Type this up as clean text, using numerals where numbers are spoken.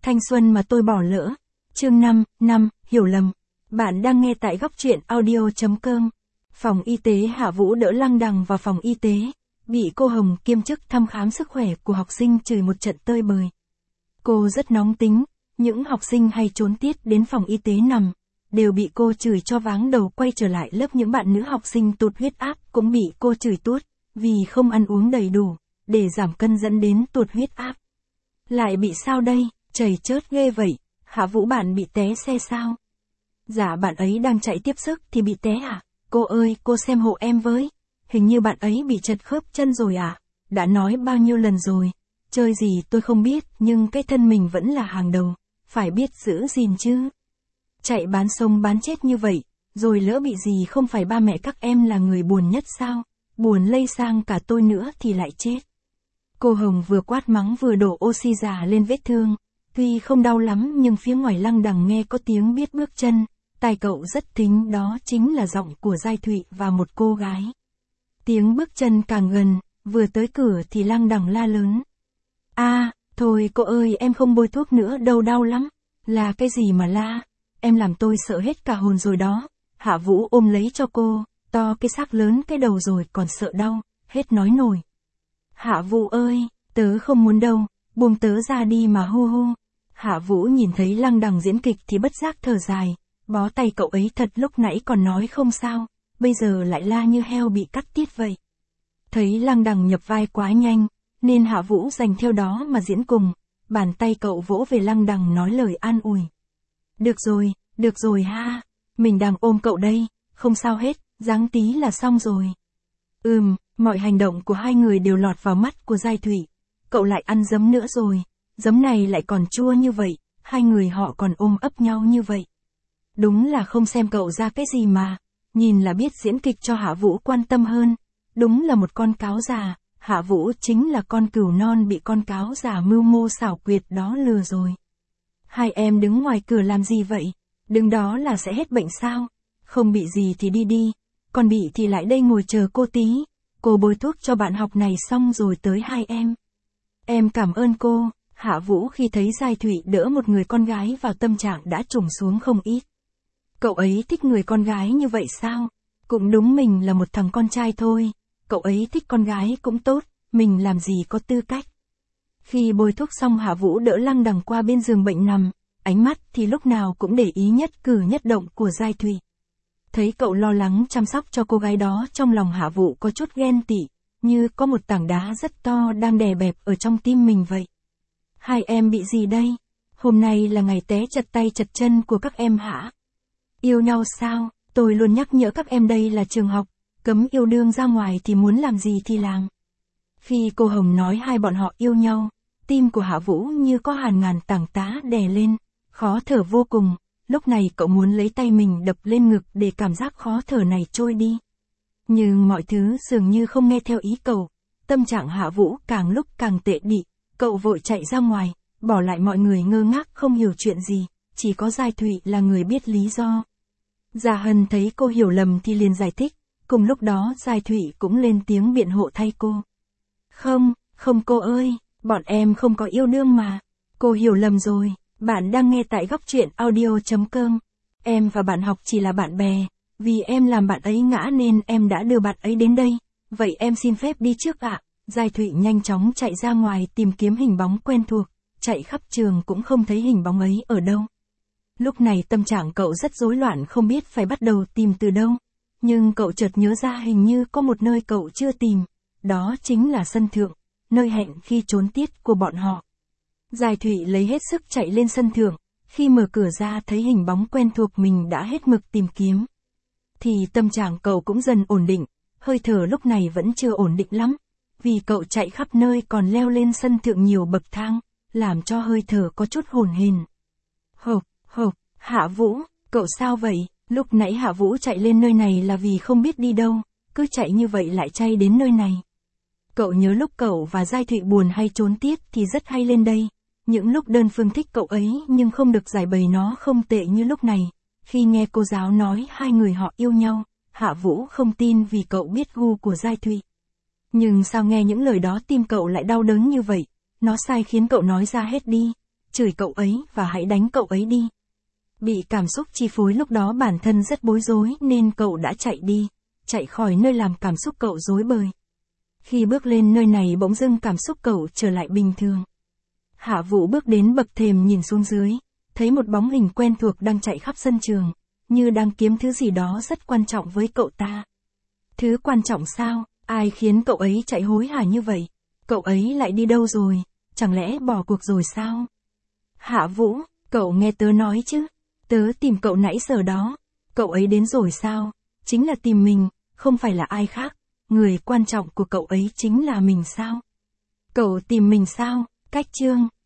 Thanh xuân mà tôi bỏ lỡ. Chương 5, hiểu lầm. Bạn đang nghe tại góc truyện audio.com. Phòng y tế Hạ Vũ đỡ Lăng Đằng vào phòng y tế, bị cô Hồng kiêm chức thăm khám sức khỏe của học sinh chửi một trận tơi bời. Cô rất nóng tính, những học sinh hay trốn tiết đến phòng y tế nằm, đều bị cô chửi cho váng đầu. Quay trở lại lớp, những bạn nữ học sinh tụt huyết áp cũng bị cô chửi tuốt, vì không ăn uống đầy đủ, để giảm cân dẫn đến tụt huyết áp. Lại bị sao đây, chảy chớt ghê vậy, Hạ Vũ bạn bị té xe sao? Dạ bạn ấy đang chạy tiếp sức thì bị té à? Cô ơi, cô xem hộ em với. Hình như bạn ấy bị trật khớp chân rồi à? Đã nói bao nhiêu lần rồi, chơi gì tôi không biết, nhưng cái thân mình vẫn là hàng đầu, phải biết giữ gìn chứ. Chạy bán sông bán chết như vậy, rồi lỡ bị gì không phải ba mẹ các em là người buồn nhất sao? Buồn lây sang cả tôi nữa thì lại chết. Cô Hồng vừa quát mắng vừa đổ oxy giả lên vết thương. Tuy không đau lắm nhưng phía ngoài Lăng Đằng nghe có tiếng biết bước chân, tai cậu rất thính, đó chính là giọng của Giai Thụy và một cô gái. Tiếng bước chân càng gần, vừa tới cửa thì Lăng Đằng la lớn. Thôi cô ơi, em không bôi thuốc nữa đâu, đau lắm. Là cái gì mà la, em làm tôi sợ hết cả hồn rồi đó. Hạ Vũ ôm lấy cho cô, to cái xác lớn cái đầu rồi còn sợ đau, hết nói nổi. Hạ Vũ ơi, tớ không muốn đâu, buông tớ ra đi mà hu hu. Hạ Vũ nhìn thấy Lăng Đằng diễn kịch thì bất giác thở dài, bó tay cậu ấy thật, lúc nãy còn nói không sao, bây giờ lại la như heo bị cắt tiết vậy. Thấy Lăng Đằng nhập vai quá nhanh, nên Hạ Vũ dành theo đó mà diễn cùng, bàn tay cậu vỗ về Lăng Đằng nói lời an ủi. Được rồi ha, mình đang ôm cậu đây, không sao hết, giáng tí là xong rồi. Mọi hành động của hai người đều lọt vào mắt của Giai Thụy. Cậu lại ăn giấm nữa rồi, giấm này lại còn chua như vậy, hai người họ còn ôm ấp nhau như vậy. Đúng là không xem cậu ra cái gì mà, nhìn là biết diễn kịch cho Hạ Vũ quan tâm hơn. Đúng là một con cáo già, Hạ Vũ chính là con cừu non bị con cáo già mưu mô xảo quyệt đó lừa rồi. Hai em đứng ngoài cửa làm gì vậy? Đứng đó là sẽ hết bệnh sao? Không bị gì thì đi đi, còn bị thì lại đây ngồi chờ cô tí. Cô bôi thuốc cho bạn học này xong rồi tới hai em. Em cảm ơn cô. Hạ Vũ khi thấy Giai Thụy đỡ một người con gái vào tâm trạng đã trùng xuống không ít. Cậu ấy thích người con gái như vậy sao? Cũng đúng, mình là một thằng con trai thôi. Cậu ấy thích con gái cũng tốt, mình làm gì có tư cách. Khi bôi thuốc xong Hạ Vũ đỡ Lăng Đằng qua bên giường bệnh nằm, ánh mắt thì lúc nào cũng để ý nhất cử nhất động của Giai Thụy. Thấy cậu lo lắng chăm sóc cho cô gái đó, trong lòng Hạ Vũ có chút ghen tị, như có một tảng đá rất to đang đè bẹp ở trong tim mình vậy. Hai em bị gì đây? Hôm nay là ngày té chật tay chật chân của các em hả? Yêu nhau sao? Tôi luôn nhắc nhở các em đây là trường học, cấm yêu đương, ra ngoài thì muốn làm gì thì làm. Khi cô Hồng nói hai bọn họ yêu nhau, tim của Hạ Vũ như có hàng ngàn tảng đá đè lên, khó thở vô cùng. Lúc này cậu muốn lấy tay mình đập lên ngực để cảm giác khó thở này trôi đi. Nhưng mọi thứ dường như không nghe theo ý cậu. Tâm trạng Hạ Vũ càng lúc càng tệ đi. Cậu vội chạy ra ngoài, bỏ lại mọi người ngơ ngác không hiểu chuyện gì. Chỉ có Giai Thụy là người biết lý do. Già Hân thấy cô hiểu lầm thì liền giải thích. Cùng lúc đó Giai Thụy cũng lên tiếng biện hộ thay cô. Không cô ơi, bọn em không có yêu đương mà. Cô hiểu lầm rồi. Bạn đang nghe tại góc truyện audio.com. Em và bạn học chỉ là bạn bè, vì em làm bạn ấy ngã nên em đã đưa bạn ấy đến đây. Vậy em xin phép đi trước ạ. Giai Thụy nhanh chóng chạy ra ngoài tìm kiếm hình bóng quen thuộc, chạy khắp trường cũng không thấy hình bóng ấy ở đâu. Lúc này tâm trạng cậu rất rối loạn, không biết phải bắt đầu tìm từ đâu. Nhưng cậu chợt nhớ ra hình như có một nơi cậu chưa tìm, đó chính là sân thượng, nơi hẹn khi trốn tiết của bọn họ. Giai Thụy lấy hết sức chạy lên sân thượng, khi mở cửa ra thấy hình bóng quen thuộc mình đã hết mực tìm kiếm. Thì tâm trạng cậu cũng dần ổn định, hơi thở lúc này vẫn chưa ổn định lắm, vì cậu chạy khắp nơi còn leo lên sân thượng nhiều bậc thang, làm cho hơi thở có chút hổn hển. Hộp, Hạ Vũ, cậu sao vậy? Lúc nãy Hạ Vũ chạy lên nơi này là vì không biết đi đâu, cứ chạy như vậy lại chay đến nơi này. Cậu nhớ lúc cậu và Giai Thụy buồn hay trốn tiết thì rất hay lên đây. Những lúc đơn phương thích cậu ấy nhưng không được giải bày nó không tệ như lúc này. Khi nghe cô giáo nói hai người họ yêu nhau, Hạ Vũ không tin vì cậu biết gu của Giai Thụy. Nhưng sao nghe những lời đó tim cậu lại đau đớn như vậy? Nó sai khiến cậu nói ra hết đi. chửi cậu ấy và hãy đánh cậu ấy đi. Bị cảm xúc chi phối lúc đó bản thân rất bối rối nên cậu đã chạy đi, chạy khỏi nơi làm cảm xúc cậu rối bời. Khi bước lên nơi này bỗng dưng cảm xúc cậu trở lại bình thường. Hạ Vũ bước đến bậc thềm nhìn xuống dưới, thấy một bóng hình quen thuộc đang chạy khắp sân trường, như đang kiếm thứ gì đó rất quan trọng với cậu ta. Thứ quan trọng sao? Ai khiến cậu ấy chạy hối hả như vậy? Cậu ấy lại đi đâu rồi? Chẳng lẽ bỏ cuộc rồi sao? Hạ Vũ, cậu nghe tớ nói chứ? Tớ tìm cậu nãy giờ đó. Cậu ấy đến rồi sao? Chính là tìm mình, không phải là ai khác. Người quan trọng của cậu ấy chính là mình sao? Cậu tìm mình sao? Cách chương